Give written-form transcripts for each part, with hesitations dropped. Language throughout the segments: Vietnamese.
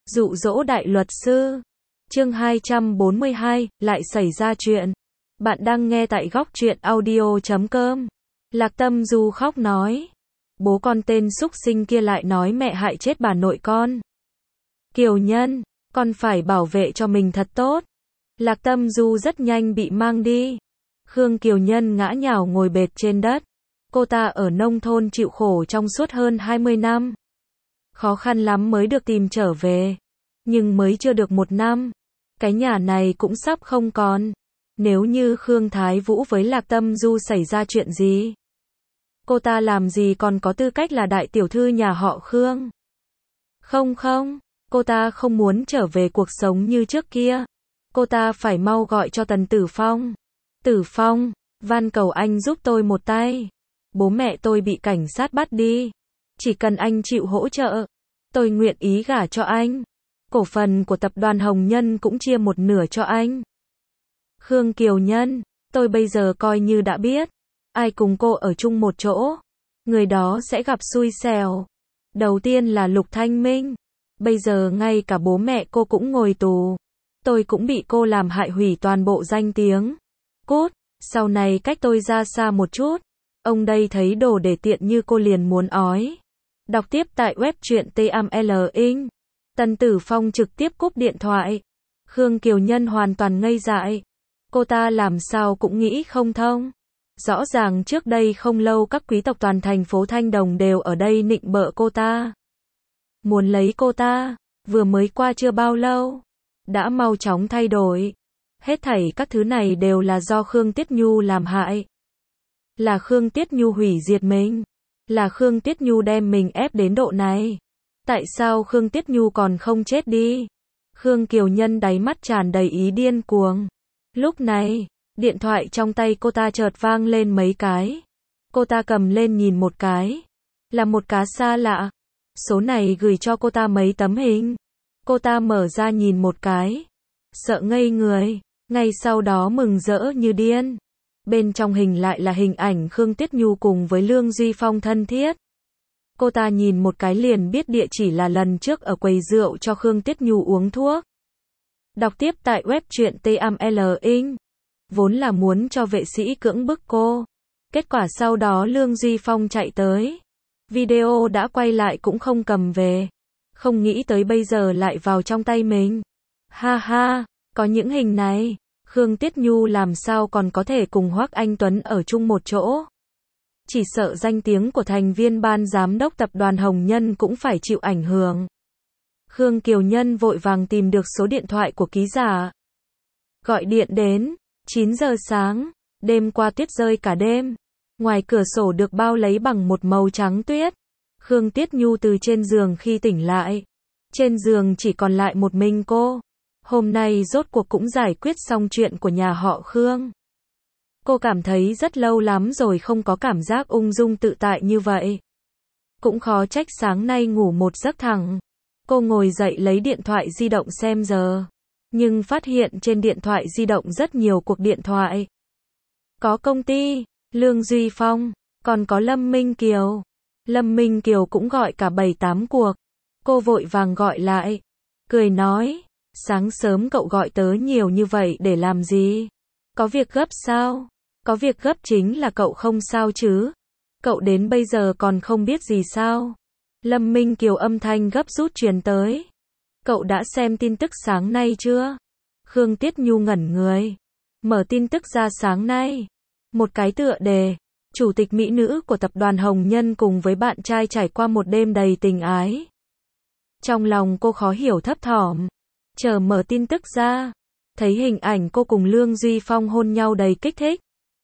Dụ dỗ đại luật sư. Chương 242, lại xảy ra chuyện. Bạn đang nghe tại góc truyện audio.com. Lạc Tâm Du khóc nói. Bố con tên súc sinh kia lại nói mẹ hại chết bà nội con. Kiều Nhân, con phải bảo vệ cho mình thật tốt. Lạc Tâm Du rất nhanh bị mang đi. Khương Kiều Nhân ngã nhào ngồi bệt trên đất. Cô ta ở nông thôn chịu khổ trong suốt hơn 20 năm. Khó khăn lắm mới được tìm trở về. Nhưng mới chưa được 1 năm. Cái nhà này cũng sắp không còn. Nếu như Khương Thái Vũ với Lạc Tâm Du xảy ra chuyện gì, cô ta làm gì còn có tư cách là đại tiểu thư nhà họ Khương. Không, cô ta không muốn trở về cuộc sống như trước kia. Cô ta phải mau gọi cho Tần Tử Phong. Tử Phong, van cầu anh giúp tôi một tay. Bố mẹ tôi bị cảnh sát bắt đi. Chỉ cần anh chịu hỗ trợ, tôi nguyện ý gả cho anh. Cổ phần của tập đoàn Hồng Nhân cũng chia 1/2 cho anh. Khương Kiều Nhân, tôi bây giờ coi như đã biết. Ai cùng cô ở chung một chỗ, người đó sẽ gặp xui xẻo. Đầu tiên là Lục Thanh Minh. Bây giờ ngay cả bố mẹ cô cũng ngồi tù. Tôi cũng bị cô làm hại hủy toàn bộ danh tiếng. Cút, sau này cách tôi ra xa một chút. Ông đây thấy đồ để tiện như cô liền muốn ói. Đọc tiếp tại web truyện TML Inc. Tần Tử Phong trực tiếp cúp điện thoại. Khương Kiều Nhân hoàn toàn ngây dại. Cô ta làm sao cũng nghĩ không thông. Rõ ràng trước đây không lâu các quý tộc toàn thành phố Thanh Đồng đều ở đây nịnh bợ cô ta. Muốn lấy cô ta, vừa mới qua chưa bao lâu. Đã mau chóng thay đổi. Hết thảy các thứ này đều là do Khương Tiết Nhu làm hại. Là Khương Tiết Nhu hủy diệt mình. Là Khương Tiết Nhu đem mình ép đến độ này. Tại sao Khương Tiết Nhu còn không chết đi? Khương Kiều Nhân đáy mắt tràn đầy ý điên cuồng. Lúc này, điện thoại trong tay cô ta chợt vang lên mấy cái. Cô ta cầm lên nhìn một cái. Là một cá xa lạ. Số này gửi cho cô ta mấy tấm hình. Cô ta mở ra nhìn một cái. Sợ ngây người. Ngay sau đó mừng rỡ như điên. Bên trong hình lại là hình ảnh Khương Tiết Nhu cùng với Lương Duy Phong thân thiết. Cô ta nhìn một cái liền biết địa chỉ là lần trước ở quầy rượu cho Khương Tiết Nhu uống thuốc. Đọc tiếp tại web truyện TML Inc. Vốn là muốn cho vệ sĩ cưỡng bức cô. Kết quả sau đó Lương Duy Phong chạy tới. Video đã quay lại cũng không cầm về. Không nghĩ tới bây giờ lại vào trong tay mình. Ha ha, có những hình này. Khương Tiết Nhu làm sao còn có thể cùng Hoắc Anh Tuấn ở chung một chỗ. Chỉ sợ danh tiếng của thành viên ban giám đốc tập đoàn Hồng Nhân cũng phải chịu ảnh hưởng. Khương Kiều Nhân vội vàng tìm được số điện thoại của ký giả. Gọi điện đến. 9 giờ sáng. Đêm qua tuyết rơi cả đêm. Ngoài cửa sổ được bao lấy bằng một màu trắng tuyết. Khương Tiết Nhu từ trên giường khi tỉnh lại. Trên giường chỉ còn lại một mình cô. Hôm nay rốt cuộc cũng giải quyết xong chuyện của nhà họ Khương. Cô cảm thấy rất lâu lắm rồi không có cảm giác ung dung tự tại như vậy. Cũng khó trách sáng nay ngủ một giấc thẳng. Cô ngồi dậy lấy điện thoại di động xem giờ. Nhưng phát hiện trên điện thoại di động rất nhiều cuộc điện thoại. Có công ty, Lương Duy Phong, còn có Lâm Minh Kiều. Lâm Minh Kiều cũng gọi cả 7-8 cuộc. Cô vội vàng gọi lại. Cười nói, sáng sớm cậu gọi tớ nhiều như vậy để làm gì? Có việc gấp sao? Có việc gấp chính là cậu không sao chứ? Cậu đến bây giờ còn không biết gì sao? Lâm Minh Kiều âm thanh gấp rút truyền tới. Cậu đã xem tin tức sáng nay chưa? Khương Tiết Nhu ngẩn người. Mở tin tức ra sáng nay. Một cái tựa đề. Chủ tịch mỹ nữ của tập đoàn Hồng Nhân cùng với bạn trai trải qua một đêm đầy tình ái. Trong lòng cô khó hiểu thấp thỏm. Chờ mở tin tức ra. Thấy hình ảnh cô cùng Lương Duy Phong hôn nhau đầy kích thích.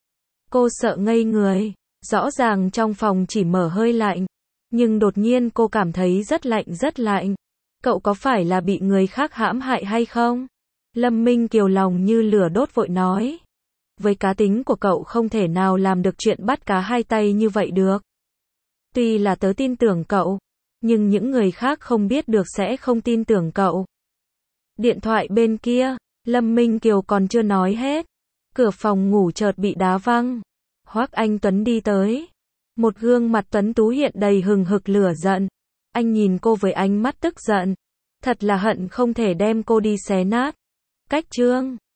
Cô sợ ngây người. Rõ ràng trong phòng chỉ mở hơi lạnh. Nhưng đột nhiên cô cảm thấy rất lạnh rất lạnh. Cậu có phải là bị người khác hãm hại hay không? Lâm Minh Kiều lòng như lửa đốt vội nói. Với cá tính của cậu không thể nào làm được chuyện bắt cá hai tay như vậy được. Tuy là tớ tin tưởng cậu, nhưng những người khác không biết được sẽ không tin tưởng cậu. Điện thoại bên kia, Lâm Minh Kiều còn chưa nói hết. Cửa phòng ngủ chợt bị đá văng. Hoắc Anh Tuấn đi tới. Một gương mặt tuấn tú hiện đầy hừng hực lửa giận. Anh nhìn cô với ánh mắt tức giận. Thật là hận không thể đem cô đi xé nát. Cách chương